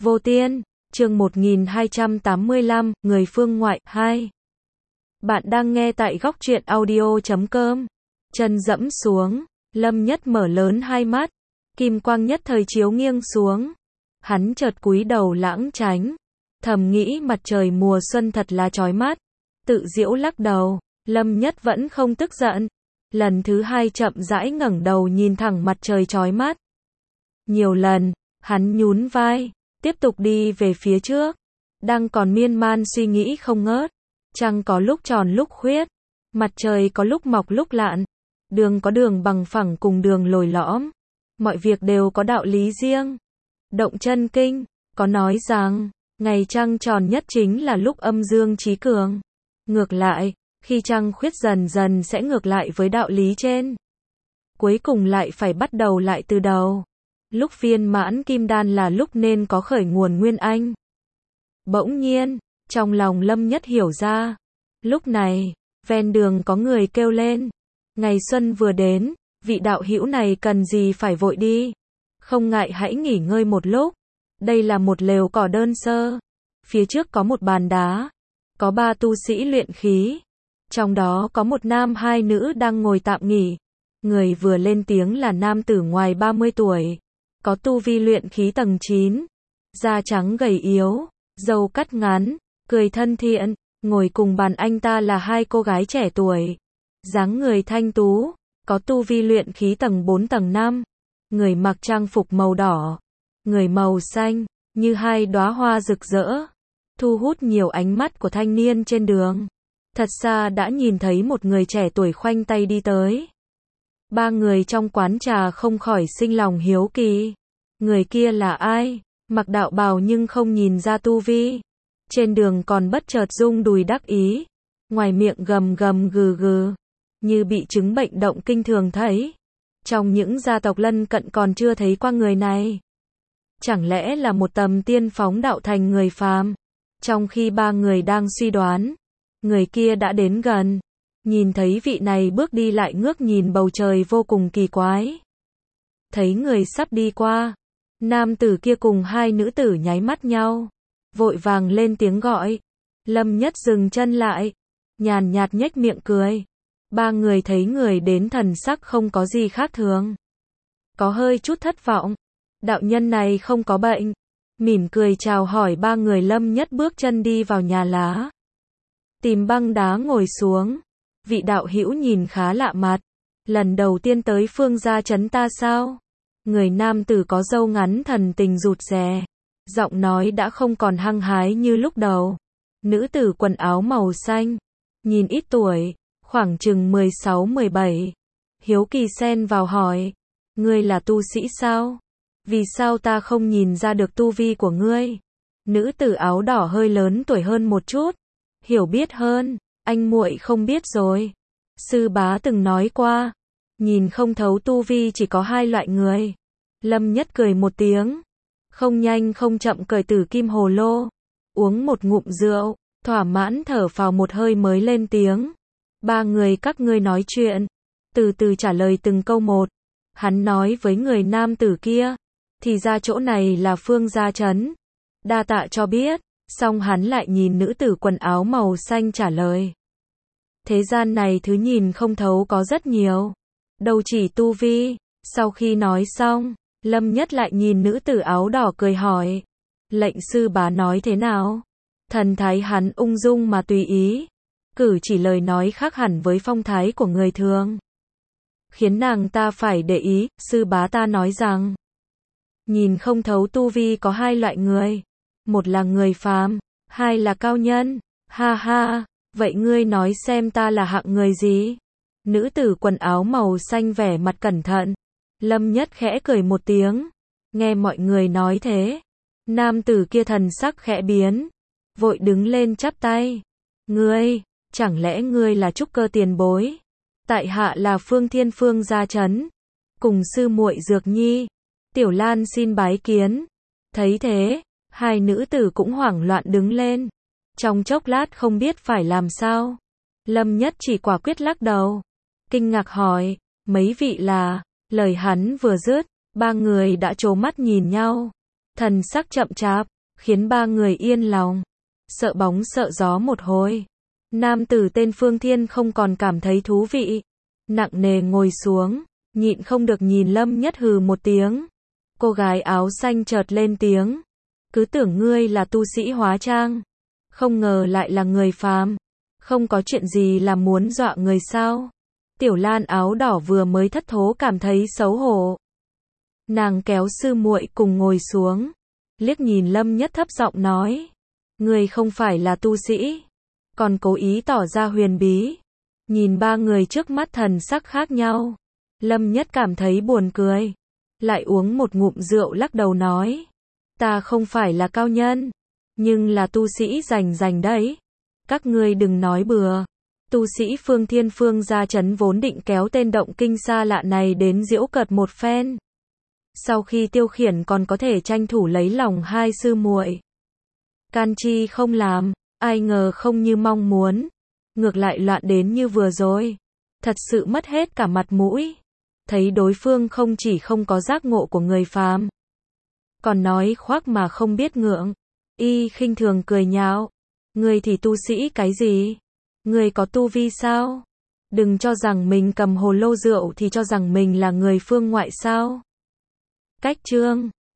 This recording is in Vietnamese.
Vô Tiên, chương 1285, Người phương ngoại, 2. Bạn đang nghe tại góc truyện audio.com. Chân dẫm xuống, Lâm Nhất mở lớn hai mắt, kim quang nhất thời chiếu nghiêng xuống. Hắn chợt cúi đầu lãng tránh, thầm nghĩ mặt trời mùa xuân thật là chói mắt. Tự giễu lắc đầu, Lâm Nhất vẫn không tức giận. Lần thứ hai chậm rãi ngẩng đầu nhìn thẳng mặt trời chói mắt. Nhiều lần, hắn nhún vai, tiếp tục đi về phía trước. Đang còn miên man suy nghĩ không ngớt. Trăng có lúc tròn lúc khuyết, mặt trời có lúc mọc lúc lặn. Đường có đường bằng phẳng cùng đường lồi lõm. Mọi việc đều có đạo lý riêng. Động Chân Kinh có nói rằng, ngày trăng tròn nhất chính là lúc âm dương chí cường. Ngược lại, khi trăng khuyết dần dần sẽ ngược lại với đạo lý trên. Cuối cùng lại phải bắt đầu lại từ đầu. Lúc viên mãn kim đan là lúc nên có khởi nguồn nguyên anh. Bỗng nhiên, trong lòng Lâm Nhất hiểu ra. Lúc này, ven đường có người kêu lên. Ngày xuân vừa đến, vị đạo hữu này cần gì phải vội đi. Không ngại hãy nghỉ ngơi một lúc. Đây là một lều cỏ đơn sơ. Phía trước có một bàn đá. Có 3 tu sĩ luyện khí. Trong đó có một nam hai nữ đang ngồi tạm nghỉ. Người vừa lên tiếng là nam tử ngoài 30 tuổi. Có tu vi luyện khí tầng 9. Da trắng gầy yếu, râu cắt ngắn, cười thân thiện. Ngồi cùng bàn anh ta là 2 cô gái trẻ tuổi. Dáng người thanh tú, có tu vi luyện khí tầng 4 tầng 5. Người mặc trang phục màu đỏ, người màu xanh, như 2 đóa hoa rực rỡ. Thu hút nhiều ánh mắt của thanh niên trên đường. Thật xa đã nhìn thấy một người trẻ tuổi khoanh tay đi tới. 3 người trong quán trà không khỏi sinh lòng hiếu kỳ. Người kia là ai? Mặc đạo bào nhưng không nhìn ra tu vi. Trên đường còn bất chợt rung đùi đắc ý. Ngoài miệng gầm gầm gừ gừ. Như bị chứng bệnh động kinh thường thấy. Trong những gia tộc lân cận còn chưa thấy qua người này. Chẳng lẽ là một tầm tiên phóng đạo thành người phàm? Trong khi 3 người đang suy đoán, người kia đã đến gần. Nhìn thấy vị này bước đi lại ngước nhìn bầu trời vô cùng kỳ quái. Thấy người sắp đi qua, nam tử kia cùng 2 nữ tử nháy mắt nhau. Vội vàng lên tiếng gọi. Lâm Nhất dừng chân lại, nhàn nhạt nhếch miệng cười. 3 người thấy người đến thần sắc không có gì khác thường. Có hơi chút thất vọng. Đạo nhân này không có bệnh. Mỉm cười chào hỏi 3 người. Lâm Nhất bước chân đi vào nhà lá. Tìm băng đá ngồi xuống. Vị đạo hữu nhìn khá lạ mặt. Lần đầu tiên tới Phương gia trấn ta sao? Người nam tử có râu ngắn thần tình rụt rè. Giọng nói đã không còn hăng hái như lúc đầu. Nữ tử quần áo màu xanh. Nhìn ít tuổi, khoảng chừng 16-17. Hiếu kỳ xen vào hỏi. Ngươi là tu sĩ sao? Vì sao ta không nhìn ra được tu vi của ngươi? Nữ tử áo đỏ hơi lớn tuổi hơn một chút. Hiểu biết hơn, anh muội không biết rồi. Sư bá từng nói qua. Nhìn không thấu tu vi chỉ có 2 loại người. Lâm Nhất cười một tiếng. Không nhanh không chậm cởi tử kim hồ lô. Uống một ngụm rượu, thỏa mãn thở phào một hơi mới lên tiếng. 3 người các ngươi nói chuyện. Từ từ trả lời từng câu một. Hắn nói với người nam tử kia. Thì ra chỗ này là Phương gia trấn. Đa tạ cho biết. Xong hắn lại nhìn nữ tử quần áo màu xanh trả lời. Thế gian này thứ nhìn không thấu có rất nhiều. Đâu chỉ tu vi. Sau khi nói xong, Lâm Nhất lại nhìn nữ tử áo đỏ cười hỏi. Lệnh sư bá nói thế nào? Thần thái hắn ung dung mà tùy ý. Cử chỉ lời nói khác hẳn với phong thái của người thường. Khiến nàng ta phải để ý. Sư bá ta nói rằng, nhìn không thấu tu vi có 2 loại người. Một là người phàm, 2 là cao nhân. Ha ha, vậy ngươi nói xem ta là hạng người gì? Nữ tử quần áo màu xanh vẻ mặt cẩn thận. Lâm Nhất khẽ cười một tiếng. Nghe mọi người nói thế. Nam tử kia thần sắc khẽ biến. Vội đứng lên chắp tay. Ngươi, chẳng lẽ ngươi là trúc cơ tiền bối? Tại hạ là Phương Thiên Phương gia trấn. Cùng sư muội Dược Nhi. Tiểu Lan xin bái kiến. Thấy thế, 2 nữ tử cũng hoảng loạn đứng lên. Trong chốc lát không biết phải làm sao. Lâm Nhất chỉ quả quyết lắc đầu. Kinh ngạc hỏi, mấy vị là, lời hắn vừa dứt, 3 người đã trố mắt nhìn nhau. thần sắc chậm chạp, khiến ba người yên lòng. Sợ bóng sợ gió một hồi. Nam tử tên Phương Thiên không còn cảm thấy thú vị. Nặng nề ngồi xuống, nhịn không được nhìn Lâm Nhất hừ một tiếng. Cô gái áo xanh chợt lên tiếng. Cứ tưởng ngươi là tu sĩ hóa trang. Không ngờ lại là người phàm. Không có chuyện gì là muốn dọa người sao? Tiểu Lan áo đỏ vừa mới thất thố cảm thấy xấu hổ. Nàng kéo sư muội cùng ngồi xuống. Liếc nhìn Lâm Nhất thấp giọng nói. Ngươi không phải là tu sĩ. Còn cố ý tỏ ra huyền bí. Nhìn ba người trước mắt thần sắc khác nhau. Lâm Nhất cảm thấy buồn cười. Lại uống một ngụm rượu lắc đầu nói. Ta không phải là cao nhân. Nhưng là tu sĩ rành đấy. Các ngươi đừng nói bừa. Tu sĩ Phương Thiên Phương gia trấn vốn định kéo tên động kinh xa lạ này đến giễu cợt một phen. Sau khi tiêu khiển còn có thể tranh thủ lấy lòng hai sư muội. Can chi không làm, ai ngờ không như mong muốn. Ngược lại loạn đến như vừa rồi. Thật sự mất hết cả mặt mũi. Thấy đối phương không chỉ không có giác ngộ của người phàm. Còn nói khoác mà không biết ngượng. Y khinh thường cười nhạo. Ngươi thì tu sĩ cái gì? Ngươi có tu vi sao? Đừng cho rằng mình cầm hồ lô rượu thì cho rằng mình là người phương ngoại sao? Cách chương